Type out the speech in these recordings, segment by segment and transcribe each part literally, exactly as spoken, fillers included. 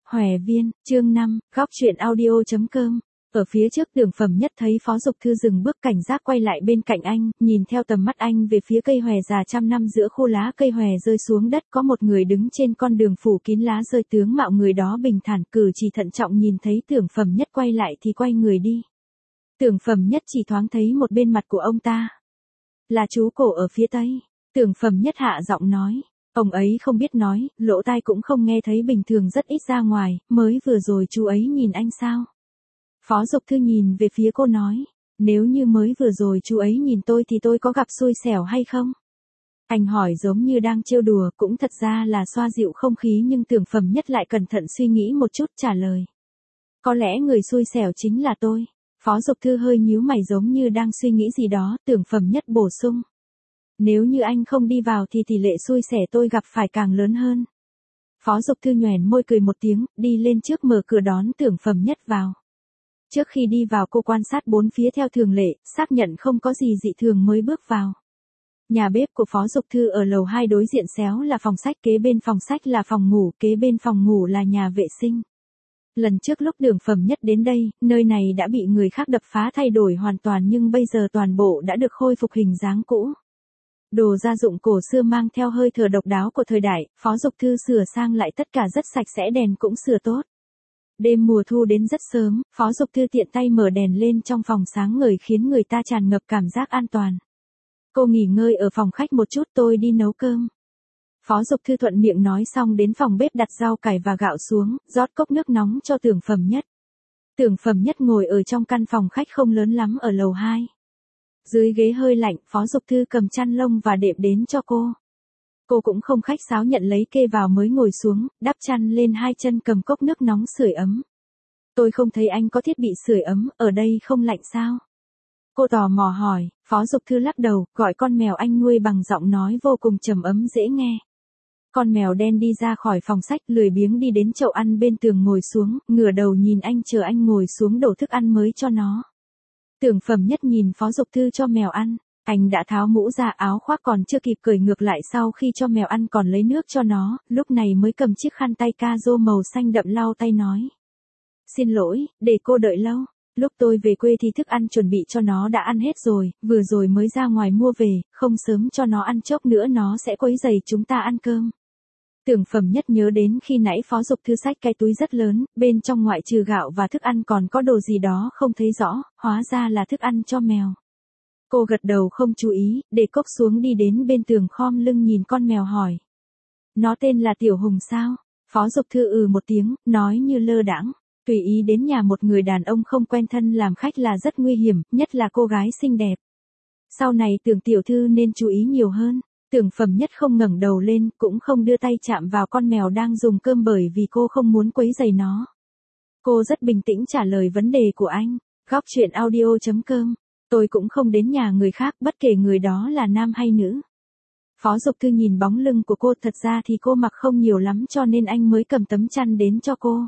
Hòe Viên, chương năm, góc truyện audio.com. Ở phía trước Tưởng Phẩm Nhất thấy Phó Dục Thư dừng bước cảnh giác quay lại bên cạnh anh, nhìn theo tầm mắt anh về phía cây hòe già trăm năm giữa khu lá cây hòe rơi xuống đất, có một người đứng trên con đường phủ kín lá rơi, tướng mạo người đó bình thản, cử chỉ thận trọng, nhìn thấy Tưởng Phẩm Nhất quay lại thì quay người đi. Tưởng Phẩm Nhất chỉ thoáng thấy một bên mặt của ông ta. Là chú cổ ở phía tây. Tưởng Phẩm Nhất hạ giọng nói. Ông ấy không biết nói, lỗ tai cũng không nghe thấy, bình thường rất ít ra ngoài, mới vừa rồi chú ấy nhìn anh sao? Phó Dục Thư nhìn về phía cô nói, nếu như mới vừa rồi chú ấy nhìn tôi thì tôi có gặp xui xẻo hay không? Anh hỏi giống như đang trêu đùa, cũng thật ra là xoa dịu không khí, nhưng Tưởng Phẩm Nhất lại cẩn thận suy nghĩ một chút trả lời. Có lẽ người xui xẻo chính là tôi. Phó Dục Thư hơi nhíu mày giống như đang suy nghĩ gì đó, Tưởng Phẩm Nhất bổ sung. Nếu như anh không đi vào thì tỷ lệ xui xẻ tôi gặp phải càng lớn hơn. Phó Dục Thư nhoẻn môi cười một tiếng, đi lên trước mở cửa đón Tưởng Phẩm Nhất vào. Trước khi đi vào cô quan sát bốn phía theo thường lệ, xác nhận không có gì dị thường mới bước vào. Nhà bếp của Phó Dục Thư ở lầu hai, đối diện xéo là phòng sách, kế bên phòng sách là phòng ngủ, kế bên phòng ngủ là nhà vệ sinh. Lần trước lúc Tưởng Phẩm Nhất đến đây, nơi này đã bị người khác đập phá thay đổi hoàn toàn, nhưng bây giờ toàn bộ đã được khôi phục hình dáng cũ. Đồ gia dụng cổ xưa mang theo hơi thở độc đáo của thời đại, Phó Dục Thư sửa sang lại tất cả rất sạch sẽ, đèn cũng sửa tốt. Đêm mùa thu đến rất sớm, Phó Dục Thư tiện tay mở đèn lên, trong phòng sáng ngời khiến người ta tràn ngập cảm giác an toàn. Cô nghỉ ngơi ở phòng khách một chút, tôi đi nấu cơm. Phó Dục Thư thuận miệng nói xong đến phòng bếp đặt rau cải và gạo xuống, rót cốc nước nóng cho Tưởng Phẩm Nhất. Tưởng Phẩm Nhất ngồi ở trong căn phòng khách không lớn lắm ở lầu hai. Dưới ghế hơi lạnh, Phó Dục Thư cầm chăn lông và đệm đến cho cô. Cô cũng không khách sáo nhận lấy kê vào mới ngồi xuống, đắp chăn lên hai chân, cầm cốc nước nóng sưởi ấm. Tôi không thấy anh có thiết bị sưởi ấm, ở đây không lạnh sao? Cô tò mò hỏi. Phó Dục Thư lắc đầu, gọi con mèo anh nuôi bằng giọng nói vô cùng trầm ấm dễ nghe. Con mèo đen đi ra khỏi phòng sách, lười biếng đi đến chậu ăn bên tường ngồi xuống, ngửa đầu nhìn anh, chờ anh ngồi xuống đổ thức ăn mới cho nó. Tưởng Phẩm Nhất nhìn Phó Dục Thư cho mèo ăn, anh đã tháo mũ ra, áo khoác còn chưa kịp cởi ngược lại, sau khi cho mèo ăn còn lấy nước cho nó, lúc này mới cầm chiếc khăn tay ca rô màu xanh đậm lau tay nói. Xin lỗi, để cô đợi lâu, lúc tôi về quê thì thức ăn chuẩn bị cho nó đã ăn hết rồi, vừa rồi mới ra ngoài mua về, không sớm cho nó ăn, chốc nữa nó sẽ quấy rầy chúng ta ăn cơm. Tưởng Phẩm Nhất nhớ đến khi nãy Phó Dục Thư xách cái túi rất lớn, bên trong ngoại trừ gạo và thức ăn còn có đồ gì đó không thấy rõ, hóa ra là thức ăn cho mèo. Cô gật đầu không chú ý, để cốc xuống đi đến bên tường khom lưng nhìn con mèo hỏi. Nó tên là Tiểu Hùng sao? Phó Dục Thư ừ một tiếng, nói như lơ đãng. Tùy ý đến nhà một người đàn ông không quen thân làm khách là rất nguy hiểm, nhất là cô gái xinh đẹp. Sau này Tưởng tiểu thư nên chú ý nhiều hơn. Tưởng Phẩm Nhất không ngẩng đầu lên, cũng không đưa tay chạm vào con mèo đang dùng cơm bởi vì cô không muốn quấy rầy nó. Cô rất bình tĩnh trả lời vấn đề của anh. Góc truyện audio.com. Tôi cũng không đến nhà người khác, bất kể người đó là nam hay nữ. Phó Dục Thư nhìn bóng lưng của cô, thật ra thì cô mặc không nhiều lắm cho nên anh mới cầm tấm chăn đến cho cô.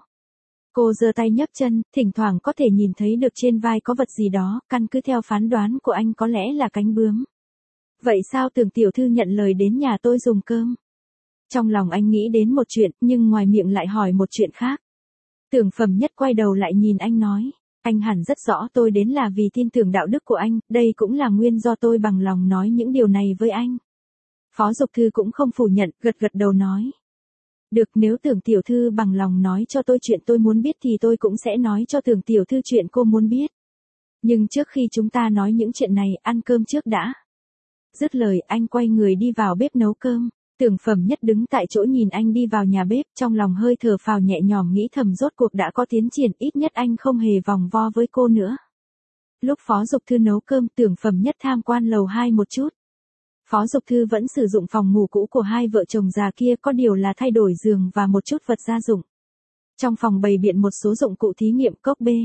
Cô giơ tay nhấc chân, thỉnh thoảng có thể nhìn thấy được trên vai có vật gì đó, căn cứ theo phán đoán của anh có lẽ là cánh bướm. Vậy sao Tưởng tiểu thư nhận lời đến nhà tôi dùng cơm? Trong lòng anh nghĩ đến một chuyện, nhưng ngoài miệng lại hỏi một chuyện khác. Tưởng Phẩm Nhất quay đầu lại nhìn anh nói, anh hẳn rất rõ tôi đến là vì tin tưởng đạo đức của anh, đây cũng là nguyên do tôi bằng lòng nói những điều này với anh. Phó Dục Thư cũng không phủ nhận, gật gật đầu nói. Được, nếu Tưởng tiểu thư bằng lòng nói cho tôi chuyện tôi muốn biết thì tôi cũng sẽ nói cho Tưởng tiểu thư chuyện cô muốn biết. Nhưng trước khi chúng ta nói những chuyện này, ăn cơm trước đã. Dứt lời, anh quay người đi vào bếp nấu cơm. Tưởng Phẩm Nhất đứng tại chỗ nhìn anh đi vào nhà bếp, trong lòng hơi thở phào nhẹ nhõm, nghĩ thầm rốt cuộc đã có tiến triển, ít nhất anh không hề vòng vo với cô nữa. Lúc Phó Dục Thư nấu cơm, Tưởng Phẩm Nhất tham quan lầu hai một chút. Phó Dục Thư vẫn sử dụng phòng ngủ cũ của hai vợ chồng già kia, có điều là thay đổi giường và một chút vật gia dụng. Trong phòng bày biện một số dụng cụ thí nghiệm, cốc bê,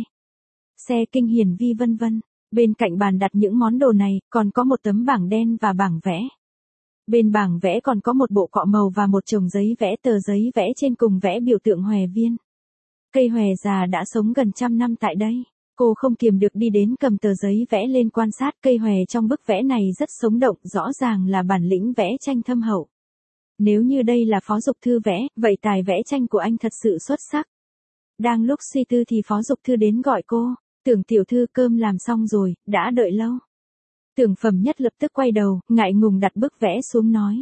xe kinh hiển vi vân vân. Bên cạnh bàn đặt những món đồ này, còn có một tấm bảng đen và bảng vẽ. Bên bảng vẽ còn có một bộ cọ màu và một chồng giấy vẽ, tờ giấy vẽ trên cùng vẽ biểu tượng hòe viên. Cây hòe già đã sống gần trăm năm tại đây. Cô không kiềm được đi đến cầm tờ giấy vẽ lên quan sát, cây hòe trong bức vẽ này rất sống động, rõ ràng là bản lĩnh vẽ tranh thâm hậu. Nếu như đây là Phó Dục Thư vẽ, vậy tài vẽ tranh của anh thật sự xuất sắc. Đang lúc suy tư thì Phó Dục Thư đến gọi cô. Tưởng tiểu thư cơm làm xong rồi, đã đợi lâu. Tưởng Phẩm Nhất lập tức quay đầu, ngại ngùng đặt bức vẽ xuống nói.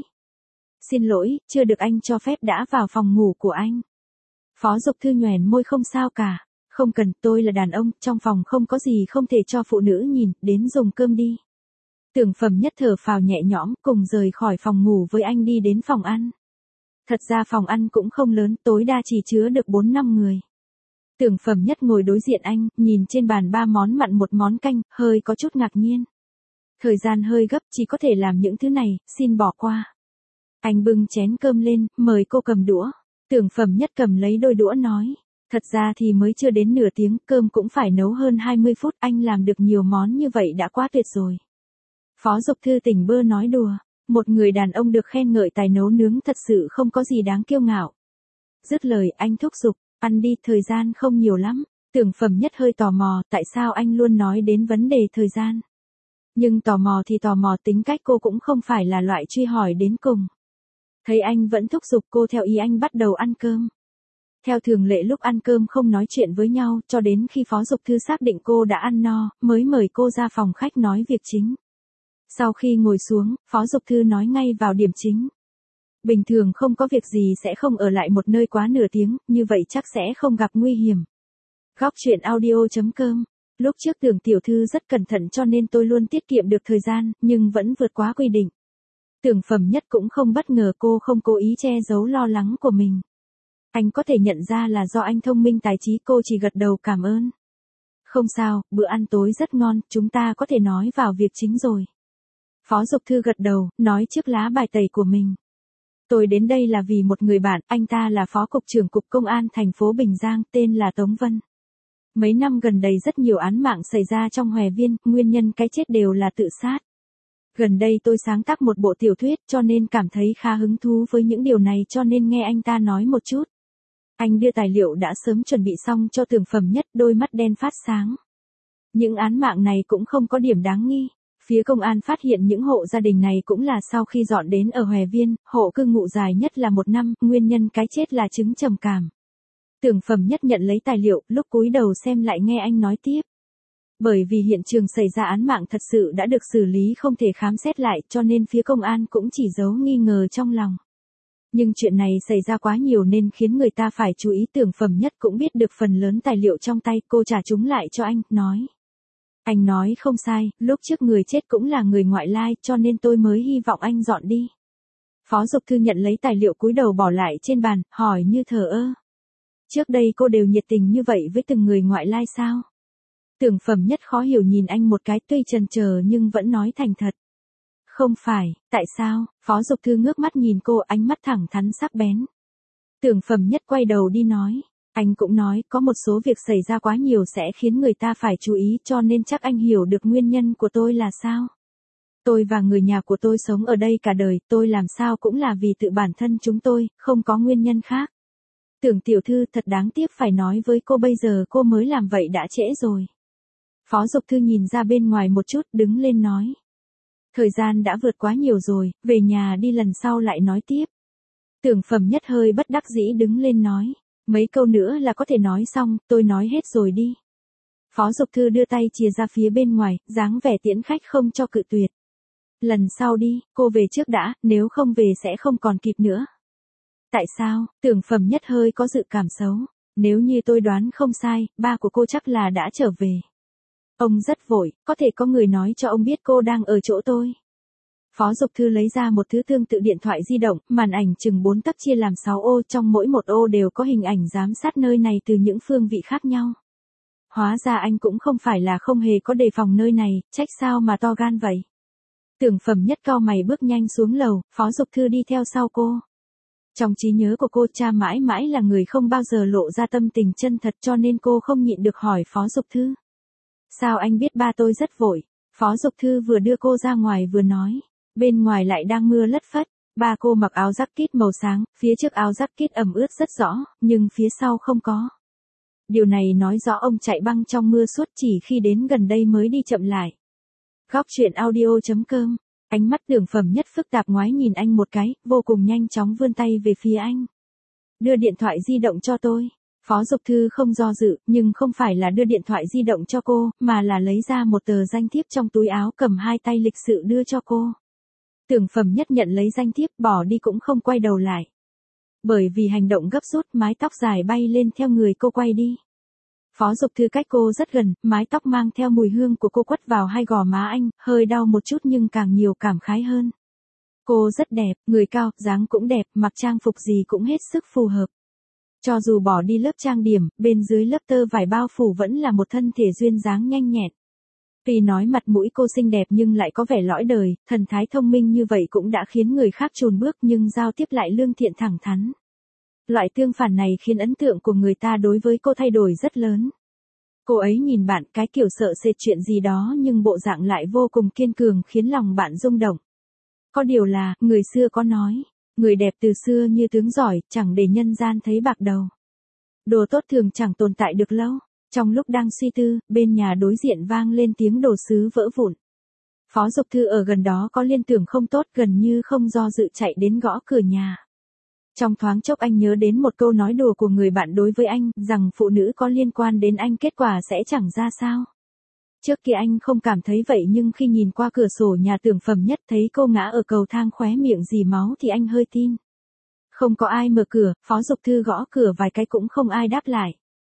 Xin lỗi, chưa được anh cho phép đã vào phòng ngủ của anh. Phó Dục Thư nhoẻn môi không sao cả. Không cần, tôi là đàn ông, trong phòng không có gì không thể cho phụ nữ nhìn, đến dùng cơm đi. Tưởng Phẩm Nhất thở phào nhẹ nhõm, cùng rời khỏi phòng ngủ với anh đi đến phòng ăn. Thật ra phòng ăn cũng không lớn, tối đa chỉ chứa được bốn năm người. Tưởng Phẩm Nhất ngồi đối diện anh, nhìn trên bàn ba món mặn một món canh, hơi có chút ngạc nhiên. Thời gian hơi gấp, chỉ có thể làm những thứ này, xin bỏ qua. Anh bưng chén cơm lên, mời cô cầm đũa. Tưởng Phẩm Nhất cầm lấy đôi đũa nói. Thật ra thì mới chưa đến nửa tiếng, cơm cũng phải nấu hơn hai mươi phút, anh làm được nhiều món như vậy đã quá tuyệt rồi. Phó Dục Thư tỉnh bơ nói đùa. Một người đàn ông được khen ngợi tài nấu nướng thật sự không có gì đáng kiêu ngạo. Dứt lời anh thúc giục, ăn đi, thời gian không nhiều lắm. Tưởng Phẩm Nhất hơi tò mò, tại sao anh luôn nói đến vấn đề thời gian. Nhưng tò mò thì tò mò, tính cách cô cũng không phải là loại truy hỏi đến cùng. Thấy anh vẫn thúc giục cô theo ý anh bắt đầu ăn cơm. Theo thường lệ lúc ăn cơm không nói chuyện với nhau, cho đến khi Phó Dục Thư xác định cô đã ăn no, mới mời cô ra phòng khách nói việc chính. Sau khi ngồi xuống, Phó Dục Thư nói ngay vào điểm chính. Bình thường không có việc gì sẽ không ở lại một nơi quá nửa tiếng, như vậy chắc sẽ không gặp nguy hiểm. Góc truyện audio chấm com. Lúc trước Tưởng tiểu thư rất cẩn thận cho nên tôi luôn tiết kiệm được thời gian, nhưng vẫn vượt quá quy định. Tưởng Phẩm Nhất cũng không bất ngờ cô không cố ý che giấu lo lắng của mình. Anh có thể nhận ra là do anh thông minh tài trí, cô chỉ gật đầu cảm ơn. Không sao, bữa ăn tối rất ngon, chúng ta có thể nói vào việc chính rồi. Phó Dục Thư gật đầu, nói trước lá bài tẩy của mình. Tôi đến đây là vì một người bạn, anh ta là Phó Cục trưởng Cục Công an thành phố Bình Giang, tên là Tống Vân. Mấy năm gần đây rất nhiều án mạng xảy ra trong Hòe Viên, nguyên nhân cái chết đều là tự sát. Gần đây tôi sáng tác một bộ tiểu thuyết cho nên cảm thấy khá hứng thú với những điều này cho nên nghe anh ta nói một chút. Anh đưa tài liệu đã sớm chuẩn bị xong cho Tưởng Phẩm Nhất, đôi mắt đen phát sáng. Những án mạng này cũng không có điểm đáng nghi. Phía công an phát hiện những hộ gia đình này cũng là sau khi dọn đến ở Hòe Viên, hộ cư ngụ dài nhất là một năm, nguyên nhân cái chết là chứng trầm cảm. Tưởng Phẩm Nhất nhận lấy tài liệu, lúc cúi đầu xem lại nghe anh nói tiếp. Bởi vì hiện trường xảy ra án mạng thật sự đã được xử lý không thể khám xét lại cho nên phía công an cũng chỉ giấu nghi ngờ trong lòng. Nhưng chuyện này xảy ra quá nhiều nên khiến người ta phải chú ý. Tưởng Phẩm Nhất cũng biết được phần lớn tài liệu trong tay, cô trả chúng lại cho anh, nói. Anh nói không sai, lúc trước người chết cũng là người ngoại lai cho nên tôi mới hy vọng anh dọn đi. Phó Dục Thư nhận lấy tài liệu cúi đầu bỏ lại trên bàn, hỏi như thờ ơ. Trước đây cô đều nhiệt tình như vậy với từng người ngoại lai sao? Tưởng Phẩm Nhất khó hiểu nhìn anh một cái, tuy chần chờ nhưng vẫn nói thành thật. Không phải, tại sao? Phó Dục Thư ngước mắt nhìn cô, ánh mắt thẳng thắn sắc bén. Tưởng Phẩm Nhất quay đầu đi nói. Anh cũng nói, có một số việc xảy ra quá nhiều sẽ khiến người ta phải chú ý cho nên chắc anh hiểu được nguyên nhân của tôi là sao. Tôi và người nhà của tôi sống ở đây cả đời, tôi làm sao cũng là vì tự bản thân chúng tôi, không có nguyên nhân khác. Tưởng tiểu thư thật đáng tiếc phải nói với cô bây giờ cô mới làm vậy đã trễ rồi. Phó Dục Thư nhìn ra bên ngoài một chút, đứng lên nói. Thời gian đã vượt quá nhiều rồi, về nhà đi lần sau lại nói tiếp. Tưởng Phẩm Nhất hơi bất đắc dĩ đứng lên nói. Mấy câu nữa là có thể nói xong, tôi nói hết rồi đi. Phó Dục Thư đưa tay chìa ra phía bên ngoài, dáng vẻ tiễn khách không cho cự tuyệt. Lần sau đi, cô về trước đã, nếu không về sẽ không còn kịp nữa. Tại sao? Tưởng Phẩm Nhất hơi có dự cảm xấu. Nếu như tôi đoán không sai, ba của cô chắc là đã trở về. Ông rất vội, có thể có người nói cho ông biết cô đang ở chỗ tôi. Phó Dục Thư lấy ra một thứ tương tự điện thoại di động, màn ảnh chừng bốn tấc chia làm sáu ô, trong mỗi một ô đều có hình ảnh giám sát nơi này từ những phương vị khác nhau. Hóa ra anh cũng không phải là không hề có đề phòng nơi này, trách sao mà to gan vậy. Tưởng Phẩm Nhất cau mày bước nhanh xuống lầu, Phó Dục Thư đi theo sau cô. Trong trí nhớ của cô, cha mãi mãi là người không bao giờ lộ ra tâm tình chân thật cho nên cô không nhịn được hỏi Phó Dục Thư. Sao anh biết ba tôi rất vội? Phó Dục Thư vừa đưa cô ra ngoài vừa nói. Bên ngoài lại đang mưa lất phất, ba cô mặc áo jacket màu sáng, phía trước áo jacket ẩm ướt rất rõ, nhưng phía sau không có. Điều này nói rõ ông chạy băng trong mưa suốt, chỉ khi đến gần đây mới đi chậm lại. Góc truyện audio chấm com. Ánh mắt Tưởng Phẩm Nhất phức tạp ngoái nhìn anh một cái, vô cùng nhanh chóng vươn tay về phía anh. Đưa điện thoại di động cho tôi. Phó Dục Thư không do dự, nhưng không phải là đưa điện thoại di động cho cô, mà là lấy ra một tờ danh thiếp trong túi áo cầm hai tay lịch sự đưa cho cô. Tưởng Phẩm Nhất nhận lấy danh thiếp bỏ đi cũng không quay đầu lại. Bởi vì hành động gấp rút, mái tóc dài bay lên theo người cô quay đi. Phó Dục Thư cách cô rất gần, mái tóc mang theo mùi hương của cô quất vào hai gò má anh, hơi đau một chút nhưng càng nhiều cảm khái hơn. Cô rất đẹp, người cao, dáng cũng đẹp, mặc trang phục gì cũng hết sức phù hợp. Cho dù bỏ đi lớp trang điểm, bên dưới lớp tơ vải bao phủ vẫn là một thân thể duyên dáng nhanh nhẹn. Tuy nói mặt mũi cô xinh đẹp nhưng lại có vẻ lõi đời, thần thái thông minh như vậy cũng đã khiến người khác chùn bước nhưng giao tiếp lại lương thiện thẳng thắn. Loại tương phản này khiến ấn tượng của người ta đối với cô thay đổi rất lớn. Cô ấy nhìn bạn cái kiểu sợ sệt chuyện gì đó nhưng bộ dạng lại vô cùng kiên cường khiến lòng bạn rung động. Có điều là, người xưa có nói, người đẹp từ xưa như tướng giỏi, chẳng để nhân gian thấy bạc đầu. Đồ tốt thường chẳng tồn tại được lâu. Trong lúc đang suy tư, bên nhà đối diện vang lên tiếng đồ sứ vỡ vụn. Phó Dục Thư ở gần đó có liên tưởng không tốt, gần như không do dự chạy đến gõ cửa nhà. Trong thoáng chốc anh nhớ đến một câu nói đùa của người bạn đối với anh, rằng phụ nữ có liên quan đến anh kết quả sẽ chẳng ra sao. Trước kia anh không cảm thấy vậy nhưng khi nhìn qua cửa sổ nhà Tưởng Phẩm Nhất thấy cô ngã ở cầu thang khóe miệng rỉ máu thì anh hơi tin. Không có ai mở cửa, Phó Dục Thư gõ cửa vài cái cũng không ai đáp lại.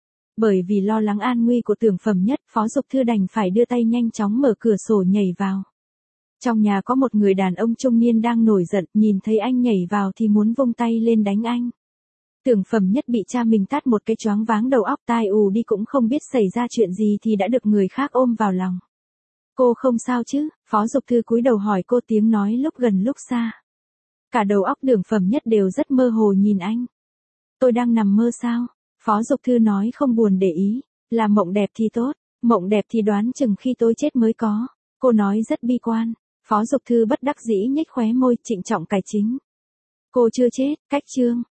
Bởi vì lo lắng an nguy của Tưởng Phẩm Nhất, Phó Dục Thư đành phải đưa tay nhanh chóng mở cửa sổ nhảy vào. Trong nhà có một người đàn ông trung niên đang nổi giận, nhìn thấy anh nhảy vào thì muốn vung tay lên đánh anh. Tưởng Phẩm Nhất bị cha mình tát một cái choáng váng đầu óc tai ù đi cũng không biết xảy ra chuyện gì thì đã được người khác ôm vào lòng. Cô không sao chứ? Phó Dục Thư cúi đầu hỏi cô, tiếng nói lúc gần lúc xa. Cả đầu óc Tưởng Phẩm Nhất đều rất mơ hồ nhìn anh. Tôi đang nằm mơ sao? Phó Dục Thư nói không buồn để ý. Là mộng đẹp thì tốt, mộng đẹp thì đoán chừng khi tôi chết mới có. Cô nói rất bi quan. Phó Dục Thư bất đắc dĩ nhếch khóe môi, trịnh trọng cải chính. Cô chưa chết, cách chương.